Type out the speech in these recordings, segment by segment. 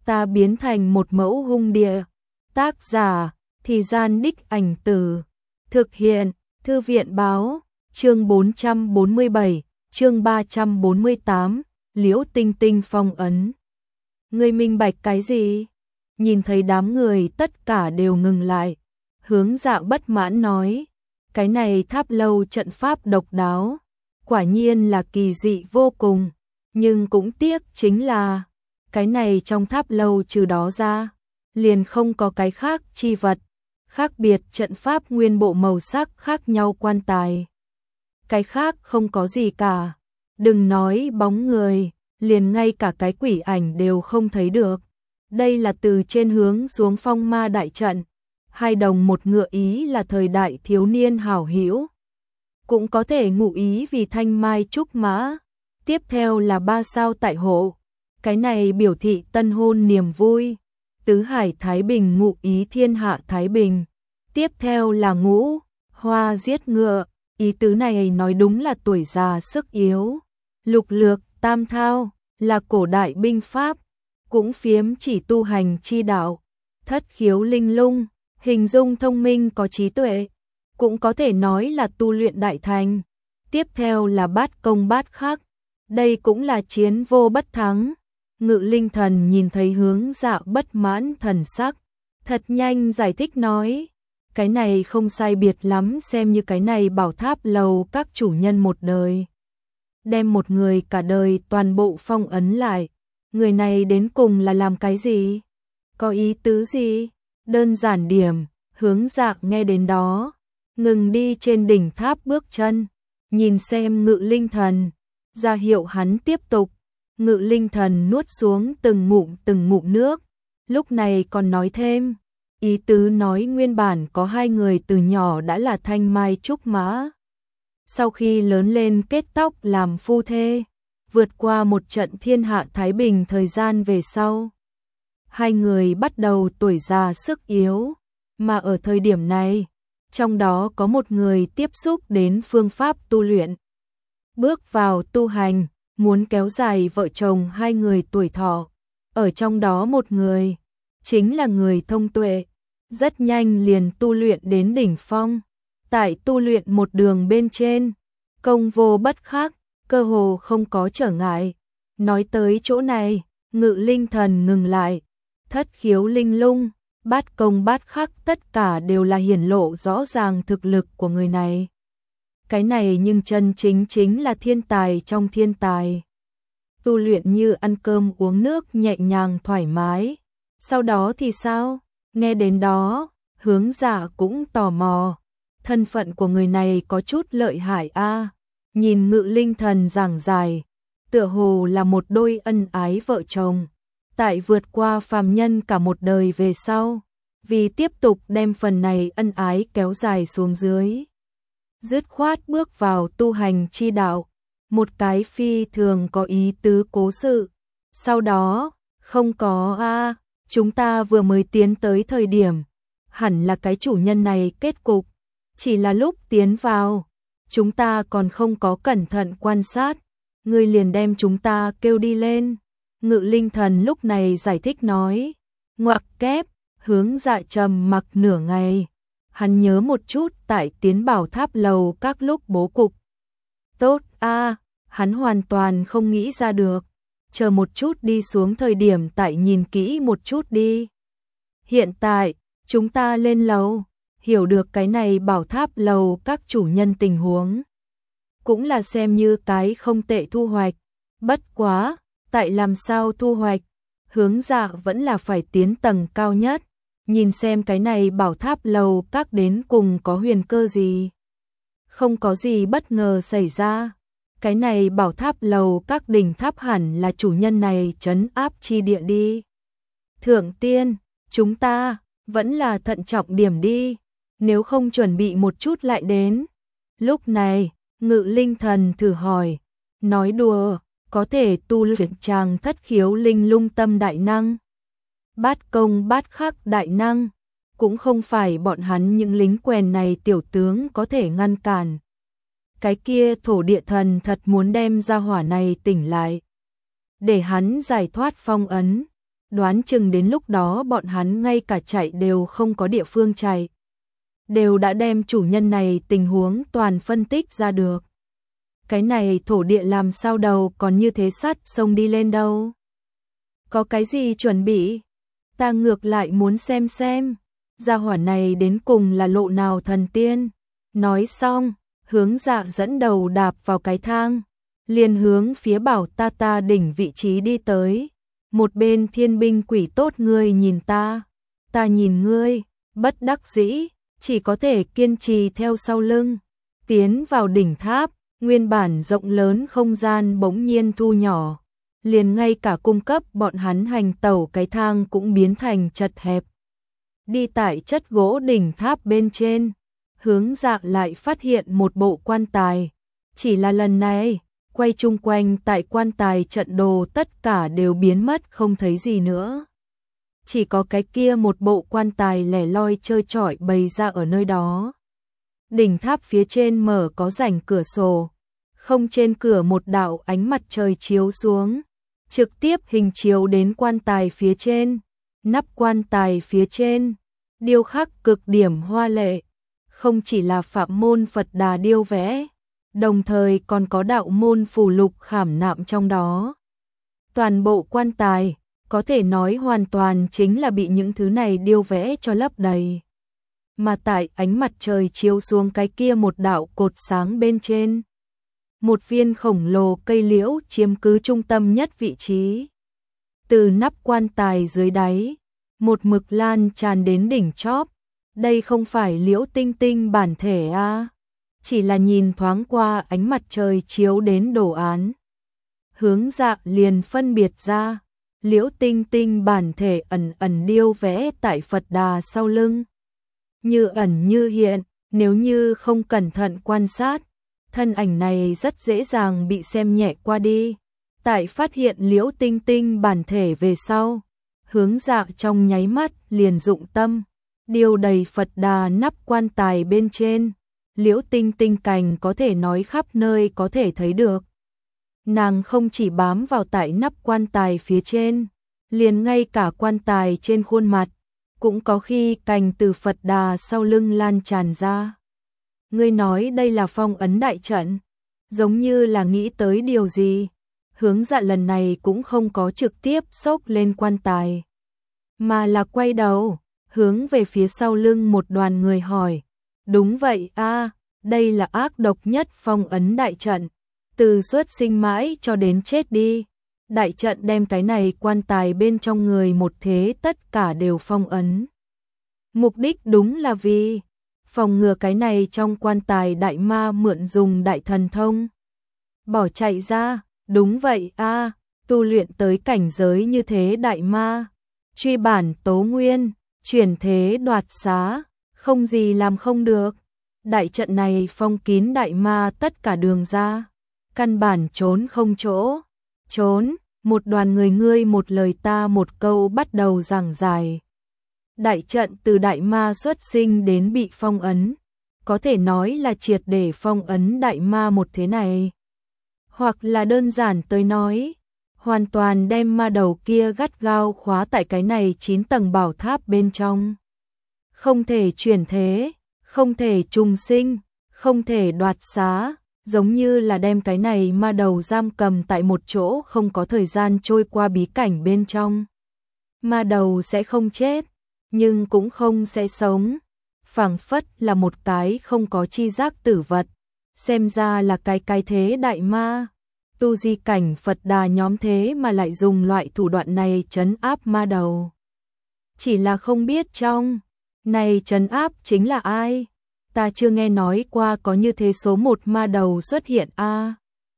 ta biến thành một mẫu hung địa. Tác giả, Thì Gian Đích Ảnh Từ. Thực hiện, Thư viện Báo. Chương 447, chương 348, Liễu Tinh Tinh phong ấn. Ngươi minh bạch cái gì? Nhìn thấy đám người tất cả đều ngừng lại. Hướng Dạ bất mãn nói, cái này tháp lâu trận pháp độc đáo, quả nhiên là kỳ dị vô cùng, nhưng cũng tiếc chính là cái này trong tháp lâu trừ đó ra, liền không có cái khác chi vật, khác biệt trận pháp nguyên bộ màu sắc khác nhau quan tài. Cái khác không có gì cả, đừng nói bóng người, liền ngay cả cái quỷ ảnh đều không thấy được. Đây là từ trên hướng xuống phong ma đại trận, 2 đồng 1 ngựa ý là thời đại thiếu niên hảo hữu. Cũng có thể ngụ ý vì thanh mai trúc mã. Tiếp theo là 3 sao tại hộ, cái này biểu thị tân hôn niềm vui. Tứ hải thái bình ngụ ý thiên hạ thái bình. Tiếp theo là ngũ hoa giết ngựa, ý tứ này nói đúng là tuổi già sức yếu. Lục lược tam thao là cổ đại binh pháp, cũng phiếm chỉ tu hành chi đạo. Thất khiếu linh lung, hình dung thông minh có trí tuệ, cũng có thể nói là tu luyện đại thành. Tiếp theo là bát công bát khắc, đây cũng là chiến vô bất thắng. Ngự Linh Thần nhìn thấy Hướng Dạ bất mãn thần sắc, thật nhanh giải thích nói, cái này không sai biệt lắm, xem như cái này bảo tháp lầu các chủ nhân một đời, đem một người cả đời toàn bộ phong ấn lại. Người này đến cùng là làm cái gì? Có ý tứ gì? Đơn giản điểm. Hướng Dạ nghe đến đó, ngừng đi trên đỉnh tháp bước chân, nhìn xem Ngự Linh Thần, ra hiệu hắn tiếp tục. Ngự Linh Thần nuốt xuống từng ngụm nước, lúc này còn nói thêm, ý tứ nói nguyên bản có 2 người từ nhỏ đã là thanh mai trúc mã. Sau khi lớn lên kết tóc làm phu thê, vượt qua một trận thiên hạ thái bình thời gian về sau, 2 người bắt đầu tuổi già sức yếu, mà ở thời điểm này, trong đó có một người tiếp xúc đến phương pháp tu luyện, bước vào tu hành, muốn kéo dài vợ chồng 2 người tuổi thọ. Ở trong đó một người, chính là người thông tuệ, rất nhanh liền tu luyện đến đỉnh phong. Tại tu luyện một đường bên trên, công vô bất khắc, cơ hồ không có trở ngại. Nói tới chỗ này, Ngự Linh Thần ngừng lại. Thất khiếu linh lung, bát công bát khắc tất cả đều là hiển lộ rõ ràng thực lực của người này. Cái này nhưng chân chính là thiên tài trong thiên tài. Tu luyện như ăn cơm uống nước nhẹ nhàng thoải mái. Sau đó thì sao? Nghe đến đó, Hướng Dạ cũng tò mò. Thân phận của người này có chút lợi hại a. Nhìn Ngự Linh Thần giảng giải, tựa hồ là một đôi ân ái vợ chồng. Tại vượt qua phàm nhân cả một đời về sau, vì tiếp tục đem phần này ân ái kéo dài xuống dưới, dứt khoát bước vào tu hành chi đạo, một cái phi thường có ý tứ cố sự. Sau đó, không có a, chúng ta vừa mới tiến tới thời điểm, hẳn là cái chủ nhân này kết cục, chỉ là lúc tiến vào, chúng ta còn không có cẩn thận quan sát, ngươi liền đem chúng ta kêu đi lên. Ngự Linh Thần lúc này giải thích nói, ngoặc kép. Hướng Dạ trầm mặc nửa ngày, hắn nhớ một chút tại tiến bảo tháp lầu các lúc bố cục. Tốt a, hắn hoàn toàn không nghĩ ra được, chờ một chút đi xuống thời điểm tại nhìn kỹ một chút đi. Hiện tại, chúng ta lên lầu, hiểu được cái này bảo tháp lầu các chủ nhân tình huống. Cũng là xem như cái không tệ thu hoạch, bất quá, tại làm sao thu hoạch, Hướng Dạ vẫn là phải tiến tầng cao nhất, nhìn xem cái này bảo tháp lầu các đến cùng có huyền cơ gì. Không có gì bất ngờ xảy ra, cái này bảo tháp lầu các đỉnh tháp hẳn là chủ nhân này trấn áp chi địa đi. Thượng tiên, chúng ta vẫn là thận trọng điểm đi, nếu không chuẩn bị một chút lại đến. Lúc này, Ngự Linh Thần thử hỏi, nói đùa, có thể tu luyện chàng thất khiếu linh lung tâm đại năng, bát công bát khắc đại năng, cũng không phải bọn hắn những lính quèn này tiểu tướng có thể ngăn cản. Cái kia thổ địa thần thật muốn đem ra hỏa này tỉnh lại, để hắn giải thoát phong ấn. đoán chừng đến lúc đó bọn hắn ngay cả chạy đều không có địa phương chạy. Đều đã đem chủ nhân này tình huống toàn phân tích ra được. Cái này thổ địa làm sao đầu còn như thế sắt sông đi lên đâu. Có cái gì chuẩn bị? Ta ngược lại muốn xem. Gia hỏa này đến cùng là lộ nào thần tiên. Nói xong, Hướng Dạ dẫn đầu đạp vào cái thang, liền hướng phía Bảo Ta đỉnh vị trí đi tới. Một bên thiên binh quỷ tốt ngươi nhìn ta nhìn ngươi, bất đắc dĩ, chỉ có thể kiên trì theo sau lưng. Tiến vào đỉnh tháp, nguyên bản rộng lớn không gian bỗng nhiên thu nhỏ. Liền ngay cả cung cấp bọn hắn hành tẩu cái thang cũng biến thành chật hẹp. Đi tại chất gỗ đỉnh tháp bên trên, Hướng Dạ lại phát hiện một bộ quan tài. Chỉ là lần này, quay chung quanh tại quan tài trận đồ tất cả đều biến mất không thấy gì nữa. Chỉ có cái kia một bộ quan tài lẻ loi trơ trọi bày ra ở nơi đó. Đỉnh tháp phía trên mở có rãnh cửa sổ, không trên cửa một đạo ánh mặt trời chiếu xuống, trực tiếp hình chiếu đến quan tài phía trên. Nắp quan tài phía trên, điêu khắc cực điểm hoa lệ, không chỉ là Phạm môn Phật Đà điêu vẽ, đồng thời còn có đạo môn phù lục khảm nạm trong đó. Toàn bộ quan tài, có thể nói hoàn toàn chính là bị những thứ này điêu vẽ cho lấp đầy. Mà tại ánh mặt trời chiếu xuống cái kia một đạo cột sáng bên trên, một viên khổng lồ cây liễu chiếm cứ trung tâm nhất vị trí. Từ nắp quan tài dưới đáy, một mực lan tràn đến đỉnh chóp. Đây không phải liễu tinh tinh bản thể a, chỉ là nhìn thoáng qua ánh mặt trời chiếu đến đồ án. Hướng Dạ liền phân biệt ra, liễu tinh tinh bản thể ẩn ẩn điêu vẽ tại Phật Đà sau lưng. Như ẩn như hiện, nếu như không cẩn thận quan sát, thân ảnh này rất dễ dàng bị xem nhẹ qua đi. Tại phát hiện liễu tinh tinh bản thể về sau, Hướng Dạ trong nháy mắt liền dụng tâm, điều đầy Phật Đà nắp quan tài bên trên. Liễu tinh tinh cành có thể nói khắp nơi có thể thấy được. Nàng không chỉ bám vào tại nắp quan tài phía trên, liền ngay cả quan tài trên khuôn mặt, cũng có khi cành từ Phật Đà sau lưng lan tràn ra. Ngươi nói đây là phong ấn đại trận, giống như là nghĩ tới điều gì. Hướng Dạ lần này cũng không có trực tiếp xốc lên quan tài, mà là quay đầu, hướng về phía sau lưng một đoàn người hỏi. Đúng vậy a, đây là ác độc nhất phong ấn đại trận, từ xuất sinh mãi cho đến chết đi. Đại trận đem cái này quan tài bên trong người một thế tất cả đều phong ấn. Mục đích đúng là vì phòng ngừa cái này trong quan tài đại ma mượn dùng đại thần thông bỏ chạy ra. Đúng vậy a, tu luyện tới cảnh giới như thế đại ma, truy bản tố nguyên, chuyển thế đoạt xá, không gì làm không được. Đại trận này phong kín đại ma tất cả đường ra, căn bản trốn không chỗ trốn. Một đoàn người ngươi một lời ta một câu bắt đầu giảng giải. Đại trận từ đại ma xuất sinh đến bị phong ấn, có thể nói là triệt để phong ấn đại ma một thế này. Hoặc là đơn giản tới nói, hoàn toàn đem ma đầu kia gắt gao khóa tại cái này 9 tầng bảo tháp bên trong. Không thể chuyển thế, không thể trùng sinh, không thể đoạt xá, giống như là đem cái này ma đầu giam cầm tại một chỗ không có thời gian trôi qua bí cảnh bên trong. Ma đầu sẽ không chết, nhưng cũng không sẽ sống, phảng phất là một cái không có chi giác tử vật, xem ra là cái thế đại ma. Tu di cảnh Phật Đà nhóm thế mà lại dùng loại thủ đoạn này trấn áp ma đầu. Chỉ là không biết trong này trấn áp chính là ai? Ta chưa nghe nói qua có như thế số một ma đầu xuất hiện a.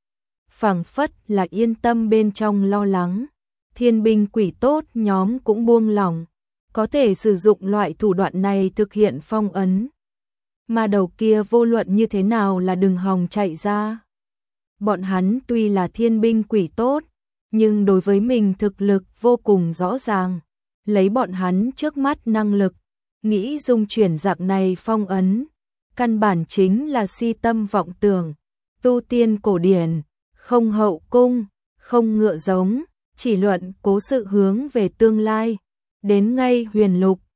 Phảng phất là yên tâm bên trong lo lắng, thiên binh quỷ tốt nhóm cũng buông lỏng, có thể sử dụng loại thủ đoạn này thực hiện phong ấn. Ma đầu kia vô luận như thế nào là đừng hòng chạy ra. Bọn hắn tuy là thiên binh quỷ tốt, nhưng đối với mình thực lực vô cùng rõ ràng, lấy bọn hắn trước mắt năng lực, nghĩ dung chuyển dạng này phong ấn, căn bản chính là si tâm vọng tưởng. Tu tiên cổ điển, không hậu cung, không ngựa giống, chỉ luận cố sự hướng về tương lai. Đến ngay huyền lục,